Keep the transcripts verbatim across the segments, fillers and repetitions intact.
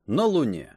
на Луне.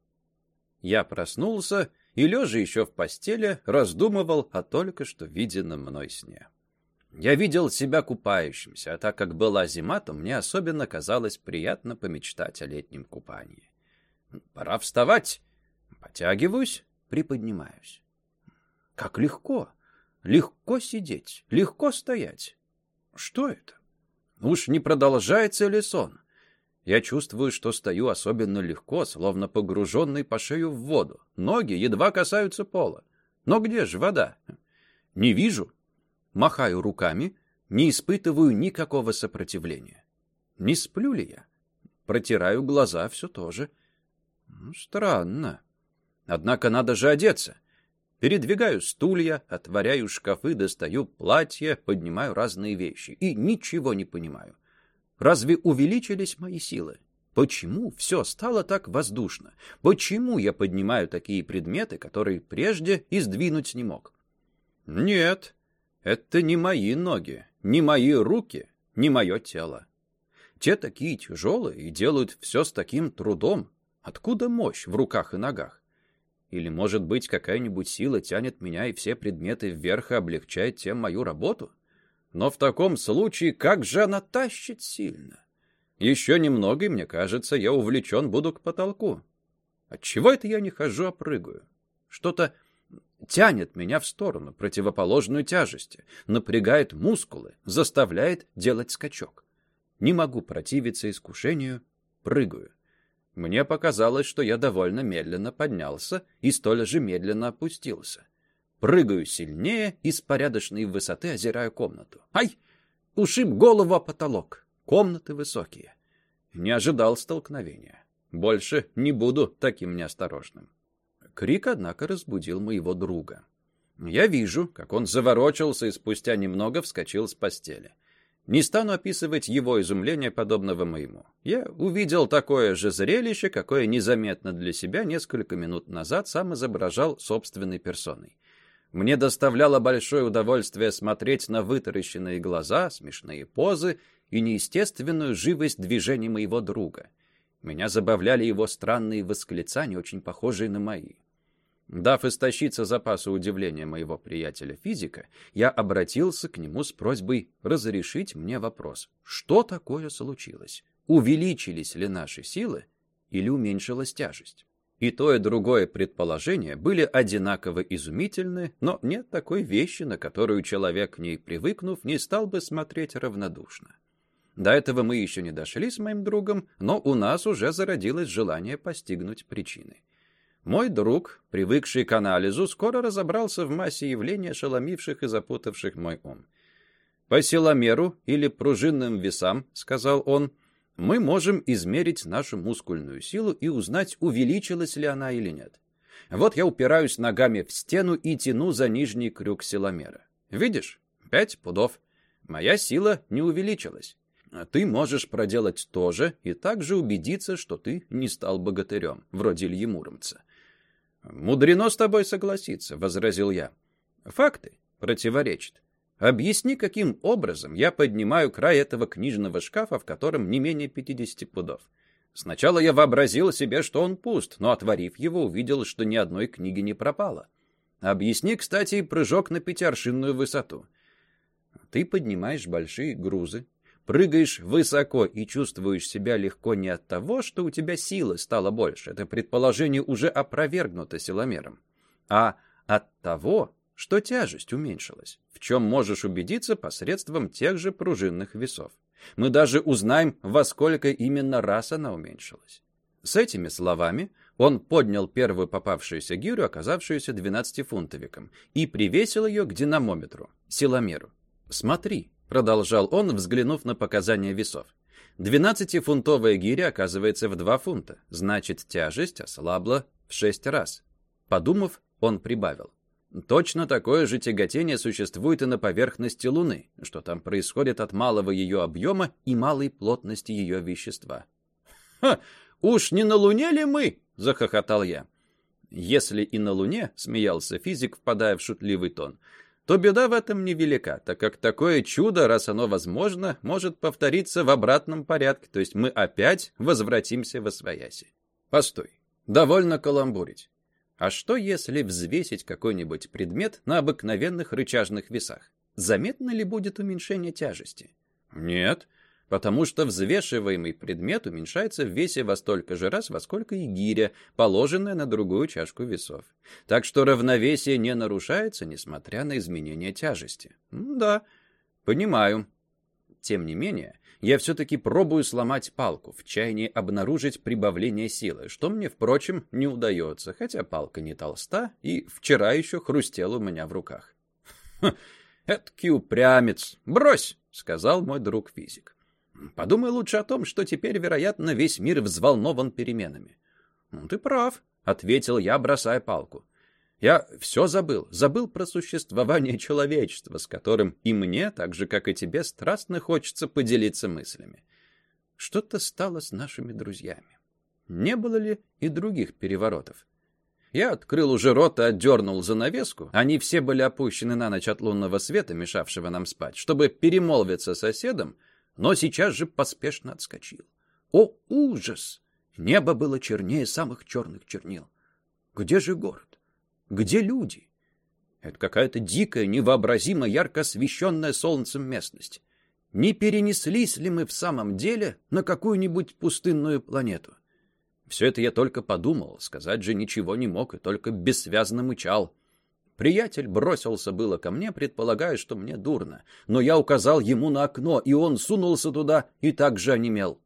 Я проснулся и, лежа еще в постели, раздумывал о только что виденном мной сне. Я видел себя купающимся, а так как была зима, то мне особенно казалось приятно помечтать о летнем купании. Пора вставать. Потягиваюсь, приподнимаюсь. Как легко! Легко сидеть, легко стоять. Что это? Уж не продолжается ли сон? Я чувствую, что стою особенно легко, словно погруженный по шею в воду. Ноги едва касаются пола. Но где же вода? Не вижу. Махаю руками, не испытываю никакого сопротивления. Не сплю ли я? Протираю глаза все то же. Странно. Однако надо же одеться. Передвигаю стулья, отворяю шкафы, достаю платье, поднимаю разные вещи. И ничего не понимаю. Разве увеличились мои силы? Почему все стало так воздушно? Почему я поднимаю такие предметы, которые прежде и сдвинуть не мог? Нет, это не мои ноги, не мои руки, не мое тело. Те такие тяжелые и делают все с таким трудом. Откуда мощь в руках и ногах? Или, может быть, какая-нибудь сила тянет меня и все предметы вверх и облегчает тем мою работу? Но в таком случае как же она тащит сильно? Еще немного, и, мне кажется, я увлечен буду к потолку. Отчего это я не хожу, а прыгаю? Что-то тянет меня в сторону, противоположную тяжести, напрягает мускулы, заставляет делать скачок. Не могу противиться искушению, прыгаю. Мне показалось, что я довольно медленно поднялся и столь же медленно опустился. Прыгаю сильнее и с порядочной высоты озираю комнату. Ай! Ушиб голову о потолок. Комнаты высокие. Не ожидал столкновения. Больше не буду таким неосторожным. Крик, однако, разбудил моего друга. Я вижу, как он заворочился и спустя немного вскочил с постели. Не стану описывать его изумление, подобного моему. Я увидел такое же зрелище, какое незаметно для себя несколько минут назад сам изображал собственной персоной. Мне доставляло большое удовольствие смотреть на вытаращенные глаза, смешные позы и неестественную живость движений моего друга. Меня забавляли его странные восклицания, очень похожие на мои. Дав истощиться запасу удивления моего приятеля-физика, я обратился к нему с просьбой разрешить мне вопрос. Что такое случилось? Увеличились ли наши силы или уменьшилась тяжесть? И то, и другое предположение были одинаково изумительны, но нет такой вещи, на которую человек, к ней привыкнув, не стал бы смотреть равнодушно. До этого мы еще не дошли с моим другом, но у нас уже зародилось желание постигнуть причины. Мой друг, привыкший к анализу, скоро разобрался в массе явлений, ошеломивших и запутавших мой ум. «По силомеру или пружинным весам, — сказал он, — мы можем измерить нашу мускульную силу и узнать, увеличилась ли она или нет. Вот я упираюсь ногами в стену и тяну за нижний крюк силомера. Видишь? Пять пудов. Моя сила не увеличилась. Ты можешь проделать то же и также убедиться, что ты не стал богатырем, вроде Ильи Муромца». «Мудрено с тобой согласиться», — возразил я. «Факты противоречат. Объясни, каким образом я поднимаю край этого книжного шкафа, в котором не менее пятидесяти пудов. Сначала я вообразил себе, что он пуст, но, отворив его, увидел, что ни одной книги не пропало. Объясни, кстати, и прыжок на пятиаршинную высоту. Ты поднимаешь большие грузы, прыгаешь высоко и чувствуешь себя легко не от того, что у тебя силы стало больше, это предположение уже опровергнуто силомером, а от того, что тяжесть уменьшилась, в чем можешь убедиться посредством тех же пружинных весов. Мы даже узнаем, во сколько именно раз она уменьшилась. С этими словами он поднял первую попавшуюся гирю, оказавшуюся двенадцатифунтовиком, и привесил ее к динамометру, силомеру. «Смотри», — продолжал он, взглянув на показания весов. «Двенадцатифунтовая гиря оказывается в два фунта, значит, тяжесть ослабла в шесть раз». Подумав, он прибавил. «Точно такое же тяготение существует и на поверхности Луны, что там происходит от малого ее объема и малой плотности ее вещества». «Ха! Уж не на Луне ли мы?» — захохотал я. «Если и на Луне», — смеялся физик, впадая в шутливый тон, — то беда в этом невелика, так как такое чудо, раз оно возможно, может повториться в обратном порядке, то есть мы опять возвратимся восвояси. Постой, довольно каламбурить. А что, если взвесить какой-нибудь предмет на обыкновенных рычажных весах? Заметно ли будет уменьшение тяжести? Нет, потому что взвешиваемый предмет уменьшается в весе во столько же раз, во сколько и гиря, положенная на другую чашку весов. Так что равновесие не нарушается, несмотря на изменение тяжести. Да, понимаю. Тем не менее, я все-таки пробую сломать палку в чаянии обнаружить прибавление силы, что мне, впрочем, не удается, хотя палка не толста и вчера еще хрустела у меня в руках. «Хм, эткий упрямец! Брось!» — сказал мой друг-физик. «Подумай лучше о том, что теперь, вероятно, весь мир взволнован переменами». «Ты прав», — ответил я, бросая палку. «Я все забыл, забыл про существование человечества, с которым и мне, так же, как и тебе, страстно хочется поделиться мыслями. Что-то стало с нашими друзьями. Не было ли и других переворотов?» Я открыл уже рот и отдернул занавеску. Они все были опущены на ночь от лунного света, мешавшего нам спать, чтобы перемолвиться с соседом, но сейчас же поспешно отскочил. О, ужас! Небо было чернее самых черных чернил. Где же город? Где люди? Это какая-то дикая, невообразимо ярко освещенная солнцем местность. Не перенеслись ли мы в самом деле на какую-нибудь пустынную планету? Все это я только подумал, сказать же ничего не мог и только бессвязно мычал. Приятель бросился было ко мне, предполагая, что мне дурно, но я указал ему на окно, и он сунулся туда и так же онемел.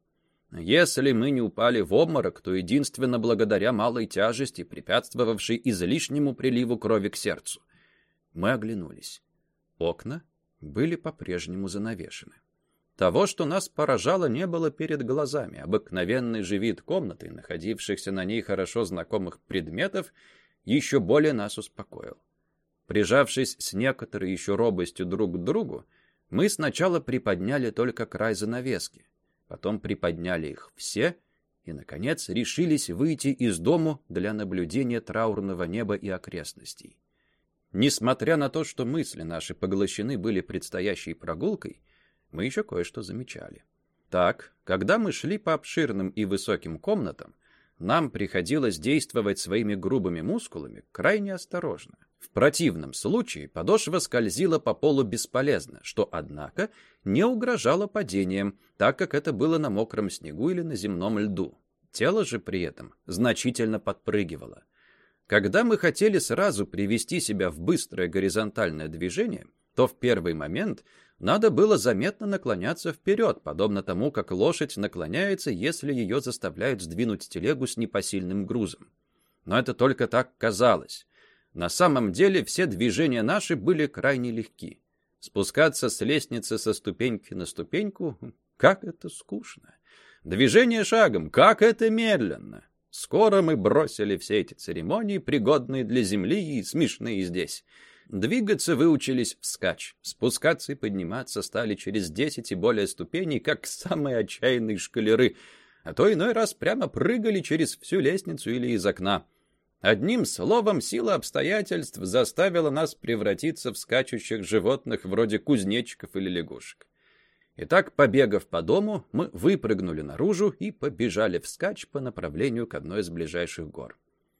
Если мы не упали в обморок, то единственно благодаря малой тяжести, препятствовавшей излишнему приливу крови к сердцу. Мы оглянулись. Окна были по-прежнему занавешены. Того, что нас поражало, не было перед глазами. Обыкновенный же вид комнаты, находившихся на ней хорошо знакомых предметов, еще более нас успокоил. Прижавшись с некоторой еще робостью друг к другу, мы сначала приподняли только край занавески, потом приподняли их все и, наконец, решились выйти из дому для наблюдения траурного неба и окрестностей. Несмотря на то, что мысли наши поглощены были предстоящей прогулкой, мы еще кое-что замечали. Так, когда мы шли по обширным и высоким комнатам, нам приходилось действовать своими грубыми мускулами крайне осторожно. В противном случае подошва скользила по полу бесполезно, что, однако, не угрожало падением, так как это было на мокром снегу или на земном льду. Тело же при этом значительно подпрыгивало. Когда мы хотели сразу привести себя в быстрое горизонтальное движение, то в первый момент надо было заметно наклоняться вперед, подобно тому, как лошадь наклоняется, если ее заставляют сдвинуть телегу с непосильным грузом. Но это только так казалось. На самом деле все движения наши были крайне легки. Спускаться с лестницы со ступеньки на ступеньку — как это скучно. Движение шагом — как это медленно. Скоро мы бросили все эти церемонии, пригодные для земли и смешные здесь. Двигаться выучились вскачь. Спускаться и подниматься стали через десять и более ступеней, как самые отчаянные школяры, а то иной раз прямо прыгали через всю лестницу или из окна. Одним словом, сила обстоятельств заставила нас превратиться в скачущих животных вроде кузнечиков или лягушек. Итак, побегав по дому, мы выпрыгнули наружу и побежали вскачь по направлению к одной из ближайших гор.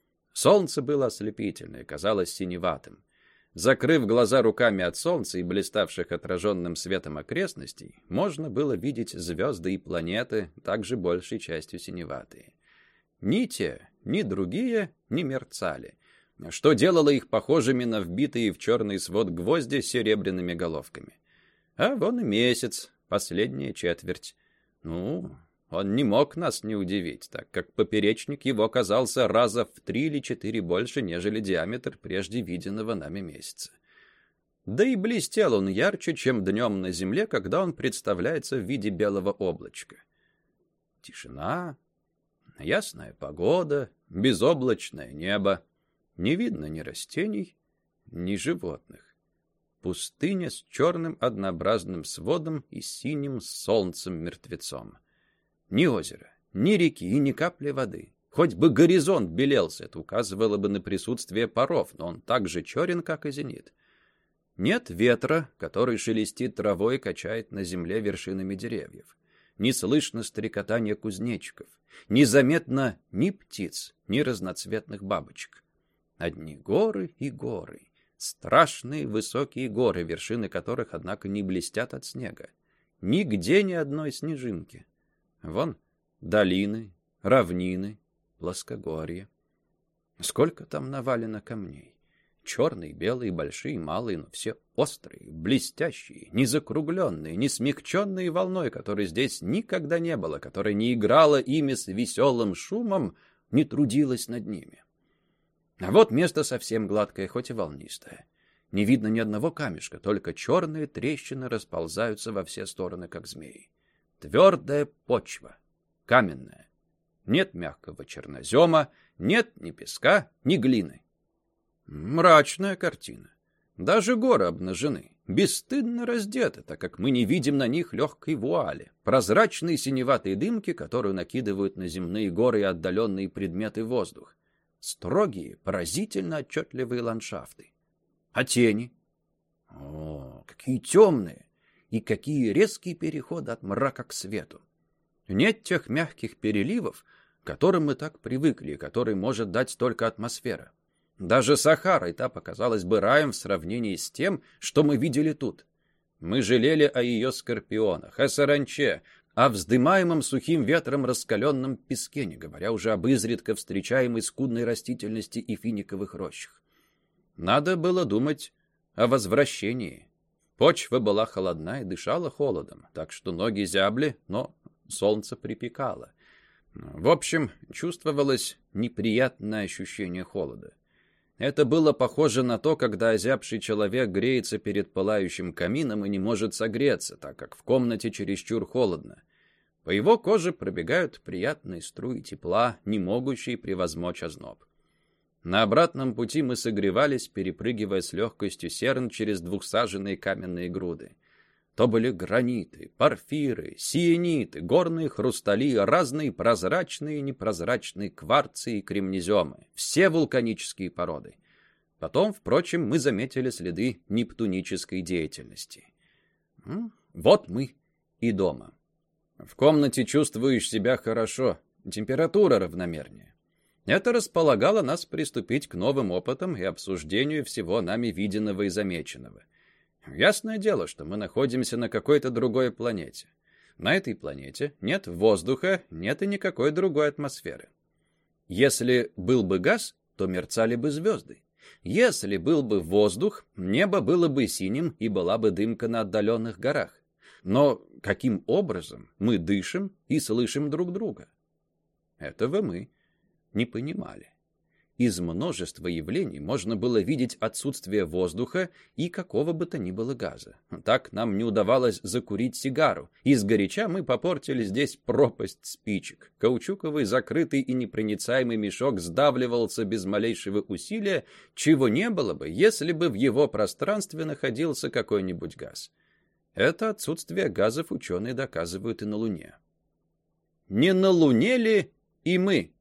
Солнце было ослепительное, казалось синеватым. Закрыв глаза руками от солнца и блиставших отраженным светом окрестностей, можно было видеть звезды и планеты, также большей частью синеватые. Ни те, ни другие не мерцали, что делало их похожими на вбитые в черный свод гвозди с серебряными головками. А вон и месяц, последняя четверть. Ну, он не мог нас не удивить, так как поперечник его оказался раза в три или четыре больше, нежели диаметр прежде виденного нами месяца. Да и блестел он ярче, чем днем на земле, когда он представляется в виде белого облачка. Тишина, ясная погода, безоблачное небо. Не видно ни растений, ни животных. Пустыня с черным однообразным сводом и синим солнцем-мертвецом. Ни озера, ни реки и ни капли воды. Хоть бы горизонт белелся, это указывало бы на присутствие паров, но он так же черен, как и зенит. Нет ветра, который шелестит травой и качает на земле вершинами деревьев. не слышно стрекотания кузнечиков, незаметно ни птиц, ни разноцветных бабочек. Одни горы и горы, страшные высокие горы, вершины которых, однако, не блестят от снега. Нигде ни одной снежинки. Вон долины, равнины, плоскогорье. Сколько там навалено камней. Черные, белые, большие, малые, но все острые, блестящие, не закругленные, не смягченные волной, которой здесь никогда не было, которая не играла ими с веселым шумом, не трудилась над ними. А вот место совсем гладкое, хоть и волнистое. Не видно ни одного камешка, только черные трещины расползаются во все стороны, как змеи. Твердая почва, каменная. Нет мягкого чернозема, нет ни песка, ни глины. Мрачная картина. Даже горы обнажены, бесстыдно раздеты, так как мы не видим на них легкой вуали, прозрачной синеватой дымки, которую накидывают на земные горы и отдаленные предметы воздух. Строгие, поразительно отчетливые ландшафты. А тени? О, какие темные! И какие резкие переходы от мрака к свету. Нет тех мягких переливов, к которым мы так привыкли, которые может дать только атмосфера. Даже Сахара и та показалась бы раем в сравнении с тем, что мы видели тут. Мы жалели о ее скорпионах, о саранче, о вздымаемом сухим ветром раскаленном песке, не говоря уже об изредка встречаемой скудной растительности и финиковых рощах. Надо было думать о возвращении. Почва была холодна и дышала холодом, так что ноги зябли, но солнце припекало. В общем, чувствовалось неприятное ощущение холода. Это было похоже на то, когда озябший человек греется перед пылающим камином и не может согреться, так как в комнате чересчур холодно. По его коже пробегают приятные струи тепла, не могущие превозмочь озноб. На обратном пути мы согревались, перепрыгивая с легкостью серн через двухсаженные каменные груды. То были граниты, порфиры, сиениты, горные хрустали, разные прозрачные и непрозрачные кварцы и кремнеземы, все вулканические породы. Потом, впрочем, мы заметили следы нептунической деятельности. Вот мы и дома. В комнате чувствуешь себя хорошо, температура равномернее. Это располагало нас приступить к новым опытам и обсуждению всего нами виденного и замеченного. Ясное дело, что мы находимся на какой-то другой планете. На этой планете нет воздуха, нет и никакой другой атмосферы. Если был бы газ, то мерцали бы звезды. Если был бы воздух, небо было бы синим и была бы дымка на отдаленных горах. Но каким образом мы дышим и слышим друг друга? Этого мы не понимали. Из множества явлений можно было видеть отсутствие воздуха и какого бы то ни было газа. Так нам не удавалось закурить сигару, и сгоряча мы попортили здесь пропасть спичек. Каучуковый закрытый и непроницаемый мешок сдавливался без малейшего усилия, чего не было бы, если бы в его пространстве находился какой-нибудь газ. Это отсутствие газов ученые доказывают и на Луне. Не на Луне ли и мы?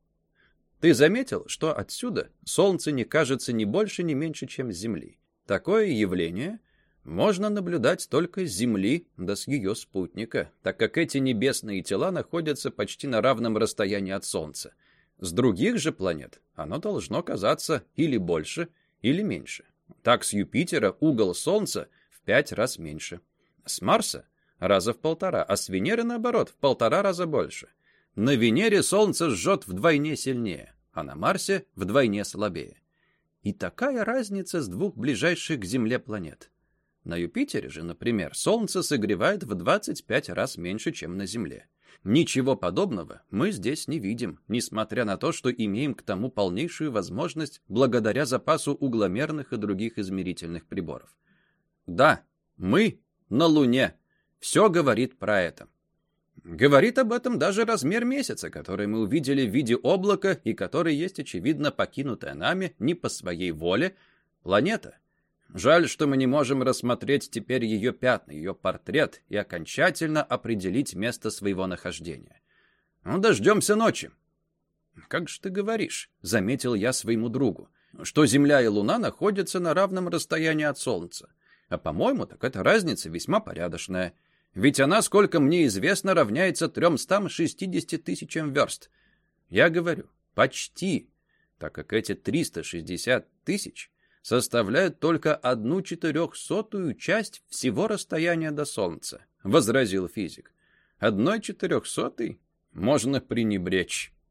Ты заметил, что отсюда Солнце не кажется ни больше, ни меньше, чем с Земли? Такое явление можно наблюдать только с Земли, да с ее спутника, так как эти небесные тела находятся почти на равном расстоянии от Солнца. С других же планет оно должно казаться или больше, или меньше. Так с Юпитера угол Солнца в пять раз меньше. С Марса раза в полтора, а с Венеры, наоборот, в полтора раза больше. На Венере Солнце жжет вдвойне сильнее, а на Марсе вдвойне слабее. И такая разница с двух ближайших к Земле планет. На Юпитере же, например, Солнце согревает в двадцать пять раз меньше, чем на Земле. Ничего подобного мы здесь не видим, несмотря на то, что имеем к тому полнейшую возможность благодаря запасу угломерных и других измерительных приборов. Да, мы на Луне. Все говорит про это. Говорит об этом даже размер месяца, который мы увидели в виде облака и который есть, очевидно, покинутая нами не по своей воле планета. Жаль, что мы не можем рассмотреть теперь ее пятна, ее портрет и окончательно определить место своего нахождения. Ну, дождемся ночи. Как же ты говоришь, заметил я своему другу, что Земля и Луна находятся на равном расстоянии от Солнца. А по-моему, так эта разница весьма порядочная. Ведь она, сколько мне известно, равняется тремстам шестидесяти тысячам верст. Я говорю, почти, так как эти триста шестьдесят тысяч составляют только одну четырехсотую часть всего расстояния до Солнца, — возразил физик. Одной четырехсотой можно пренебречь.